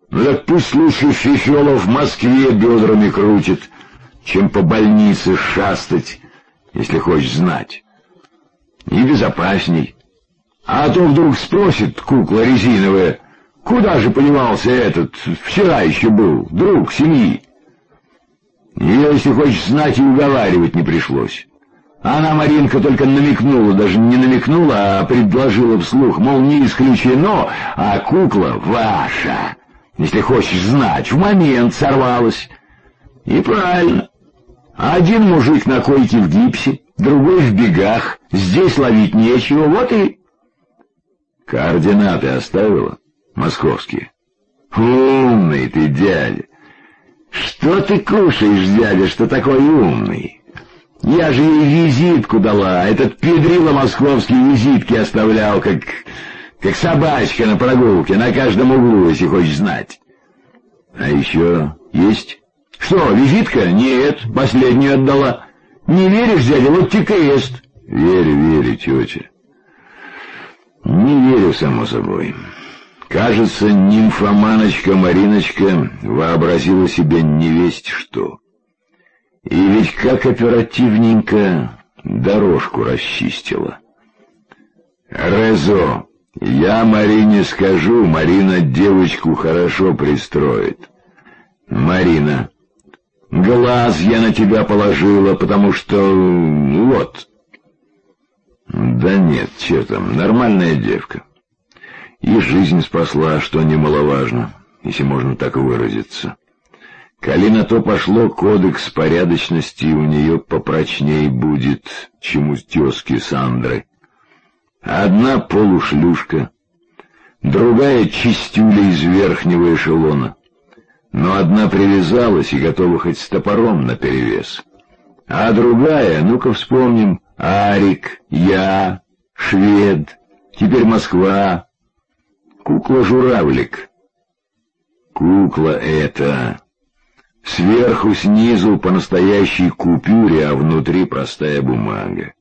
Ну так пусть лучше Фифелов в Москве бедрами крутит, чем по больнице шастать, если хочешь знать. И безопасней. А то вдруг спросит кукла резиновая: куда же подевался этот, вчера еще был, друг семьи? Ее, если хочешь знать, и уговаривать не пришлось. Она, Маринка, только намекнула, даже не намекнула, а предложила вслух, мол, не исключено, а кукла ваша, если хочешь знать, в момент сорвалась. И правильно. Один мужик на койке в гипсе, другой в бегах, здесь ловить нечего, вот и... Координаты оставила? Московские. Умный ты, дядя. Что ты кушаешь, дядя, что такой умный? Я же ей визитку дала, этот педрила московский визитки оставлял, как собачка на прогулке, на каждом углу, если хочешь знать. А еще есть? Что, визитка? Нет, последнюю отдала. Не веришь, дядя, вот тикест. Верю, тетя. Не верю, само собой. Кажется, нимфоманочка Мариночка вообразила себе невесть что. И ведь как оперативненько дорожку расчистила. Резо, я Марине скажу, Марина девочку хорошо пристроит. Марина, глаз я на тебя положила, потому что... вот. Да нет, че там, нормальная девка. И жизнь спасла, что немаловажно, если можно так выразиться. Коли на то пошло, кодекс порядочности у нее попрочней будет, чем у тезки Сандры. Одна полушлюшка, другая чистюля из верхнего эшелона. Но одна привязалась и готова хоть с топором наперевес. А другая, ну-ка вспомним, Арик, я, швед, теперь Москва, кукла-журавлик. Кукла эта... Сверху, снизу по настоящей купюре, а внутри простая бумага.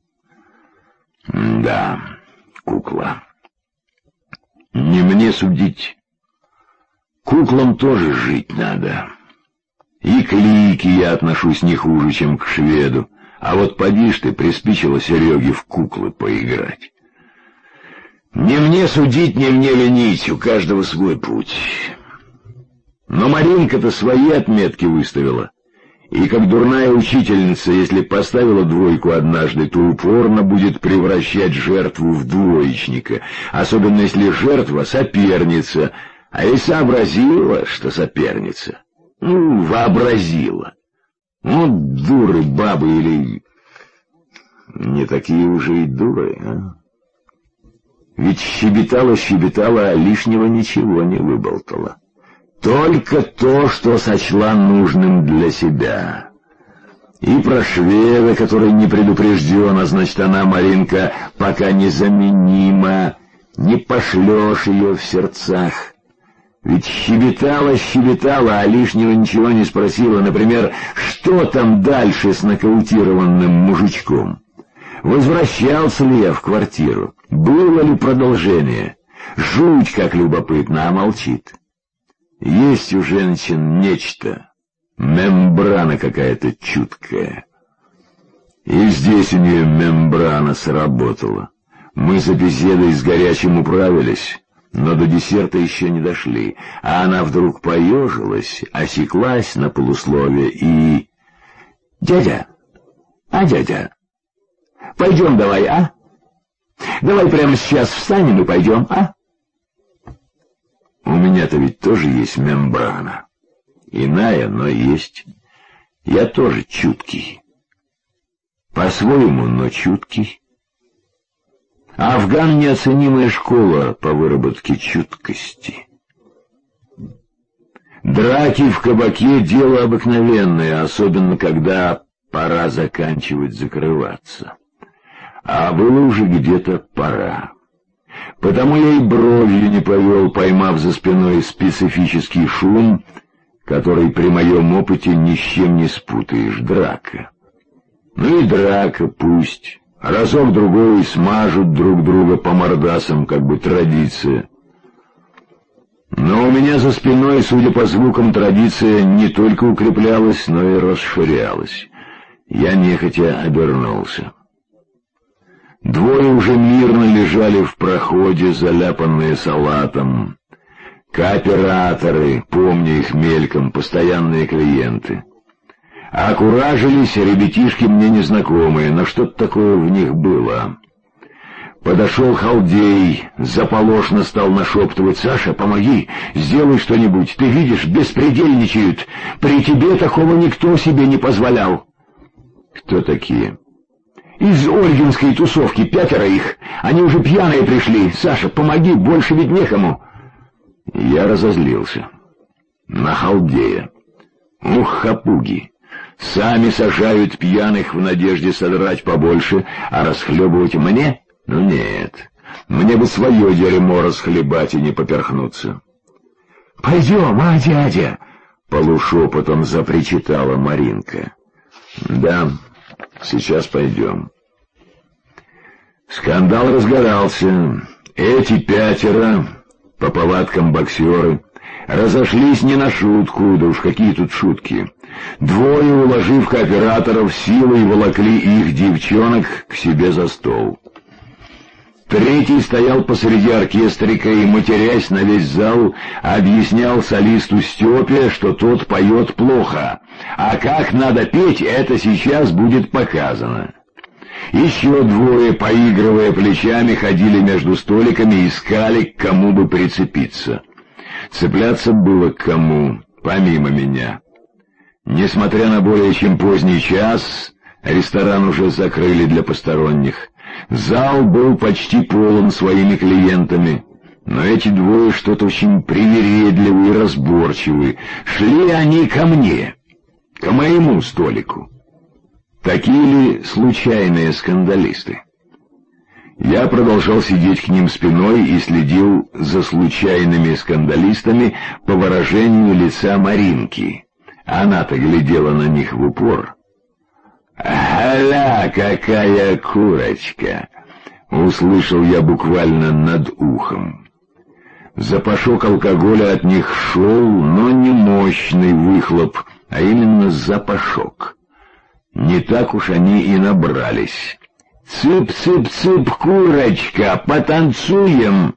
Да, кукла. Не мне судить. Куклам тоже жить надо. И к Лике я отношусь не хуже, чем к шведу. А вот поди ж ты, приспичило Сереге в куклы поиграть. Не мне судить, не мне ленить, у каждого свой путь. Но Маринка-то свои отметки выставила. И как дурная учительница, если поставила двойку однажды, то упорно будет превращать жертву в двоечника, особенно если жертва соперница, а и сообразила, что соперница. Ну, вообразила. Ну, дуры бабы или... Не такие уже и дуры, а? Ведь щебетала, а лишнего ничего не выболтала. Только то, что сочла нужным для себя. И про шведа, который не предупрежден, а значит, она, Маринка, пока незаменима, не пошлешь ее в сердцах. Ведь щебетала, а лишнего ничего не спросила, например, что там дальше с нокаутированным мужичком. Возвращался ли я в квартиру? Было ли продолжение? Жуть как любопытно, а молчит. Есть у женщин нечто, мембрана какая-то чуткая. И здесь у нее мембрана сработала. Мы за беседой с горячим управились, но до десерта еще не дошли, а она вдруг поежилась, осеклась на полусловие и... «Дядя, дядя, пойдем давай, а? Давай прямо сейчас встанем и пойдем, а?» У меня-то ведь тоже есть мембрана. Иная, но есть. Я тоже чуткий. По-своему, но чуткий. Афган — неоценимая школа по выработке чуткости. Драки в кабаке — дело обыкновенное, особенно когда пора заканчивать-закрываться. А было уже где-то пора. Потому я и бровью не повел, поймав за спиной специфический шум, который при моем опыте ни с чем не спутаешь — драка. Ну и драка пусть. Разок-другой смажут друг друга по мордасам, как бы традиция. Но у меня за спиной, судя по звукам, традиция не только укреплялась, но и расширялась. Я нехотя обернулся. Двое уже мирно лежали в проходе, заляпанные салатом. Кооператоры, помню их мельком, постоянные клиенты. А куражились ребятишки мне незнакомые, но что-то такое в них было. Подошел халдей, заполошно стал нашептывать: «Саша, помоги, сделай что-нибудь, ты видишь, беспредельничают, при тебе такого никто себе не позволял». «Кто такие?» «Из ольгинской тусовки, 5 их, они уже пьяные пришли, Саша, помоги, больше ведь некому». Я разозлился. На халдея. Ух, хапуги! Сами сажают пьяных в надежде содрать побольше, а расхлебывать мне? Ну нет, мне бы свое дерьмо расхлебать и не поперхнуться. «Пойдем, а, дядя?» — полушепотом запричитала Маринка. «Да, сейчас пойдем». Скандал разгорался. Эти 5, по повадкам боксеры, разошлись не на шутку, да уж какие тут шутки. 2, уложив кооператоров, силой волокли их девчонок к себе за стол. 3 стоял посреди оркестрика и, матерясь на весь зал, объяснял солисту Степе, что тот поет плохо, а как надо петь, это сейчас будет показано. Еще 2, поигрывая плечами, ходили между столиками и искали, к кому бы прицепиться. Цепляться было к кому, помимо меня. Несмотря на более чем поздний час, ресторан уже закрыли для посторонних. Зал был почти полон своими клиентами, но эти 2 что-то очень привередливые и разборчивые. Шли они ко мне, к моему столику. Такие ли случайные скандалисты? Я продолжал сидеть к ним спиной и следил за случайными скандалистами по выражению лица Маринки. Она-то глядела на них в упор. «Аля, какая курочка!» — услышал я буквально над ухом. Запашок алкоголя от них шел, но не мощный выхлоп, а именно запашок. Не так уж они и набрались. «Цып-цып-цып, курочка, потанцуем!»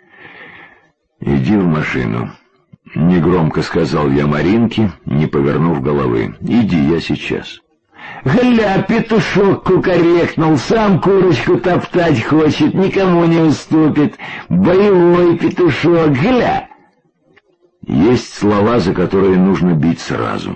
«Иди в машину», — негромко сказал я Маринке, не повернув головы. «Иди, я сейчас». «Гля, петушок кукарекнул, сам курочку топтать хочет, никому не уступит. Боевой петушок, гля!» Есть слова, за которые нужно бить сразу.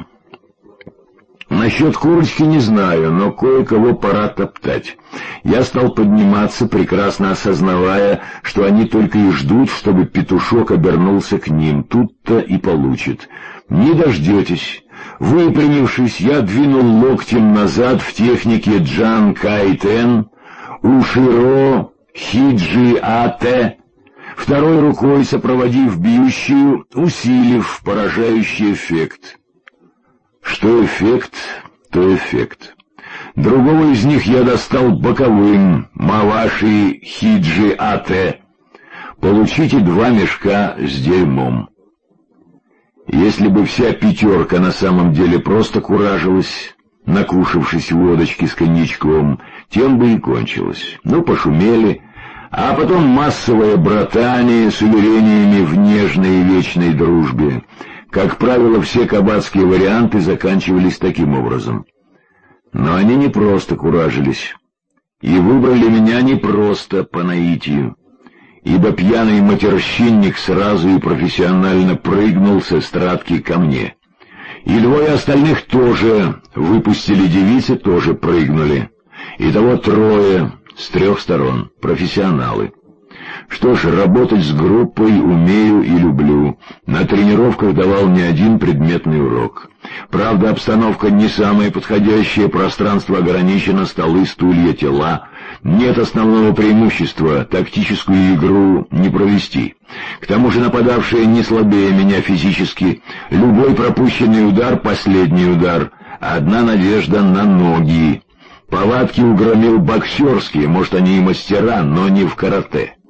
Насчет курочки не знаю, но кое-кого пора топтать. Я стал подниматься, прекрасно осознавая, что они только и ждут, чтобы петушок обернулся к ним. Тут-то и получит. Не дождетесь. Выпрямившись, я двинул локтем назад в технике Джан Кайтен, Уширо Хиджи Ате, второй рукой сопроводив бьющую, усилив поражающий эффект. Что эффект, то эффект. Другого из них я достал боковым, Маваши Хиджи Ате. Получите 2 мешка с дерьмом. Если бы вся 5 на самом деле просто куражилась, накушавшись водочки с коньячком, тем бы и кончилось. Ну, пошумели, а потом массовое братание с уверениями в нежной и вечной дружбе. Как правило, все кабацкие варианты заканчивались таким образом. Но они не просто куражились, и выбрали меня не просто по наитию, ибо пьяный матерщинник сразу и профессионально прыгнул с эстрадки ко мне. И 2 остальных тоже выпустили девицы, тоже прыгнули. Итого 3 с 3 сторон, профессионалы. Что ж, работать с группой умею и люблю. На тренировках давал не один предметный урок. Правда, обстановка не самая подходящая, пространство ограничено, столы, стулья, тела. Нет основного преимущества, тактическую игру не провести. К тому же нападавшие не слабее меня физически. Любой пропущенный удар — последний удар. Одна надежда на ноги. Повадки угромил боксерские, может, они и мастера, но не в карате.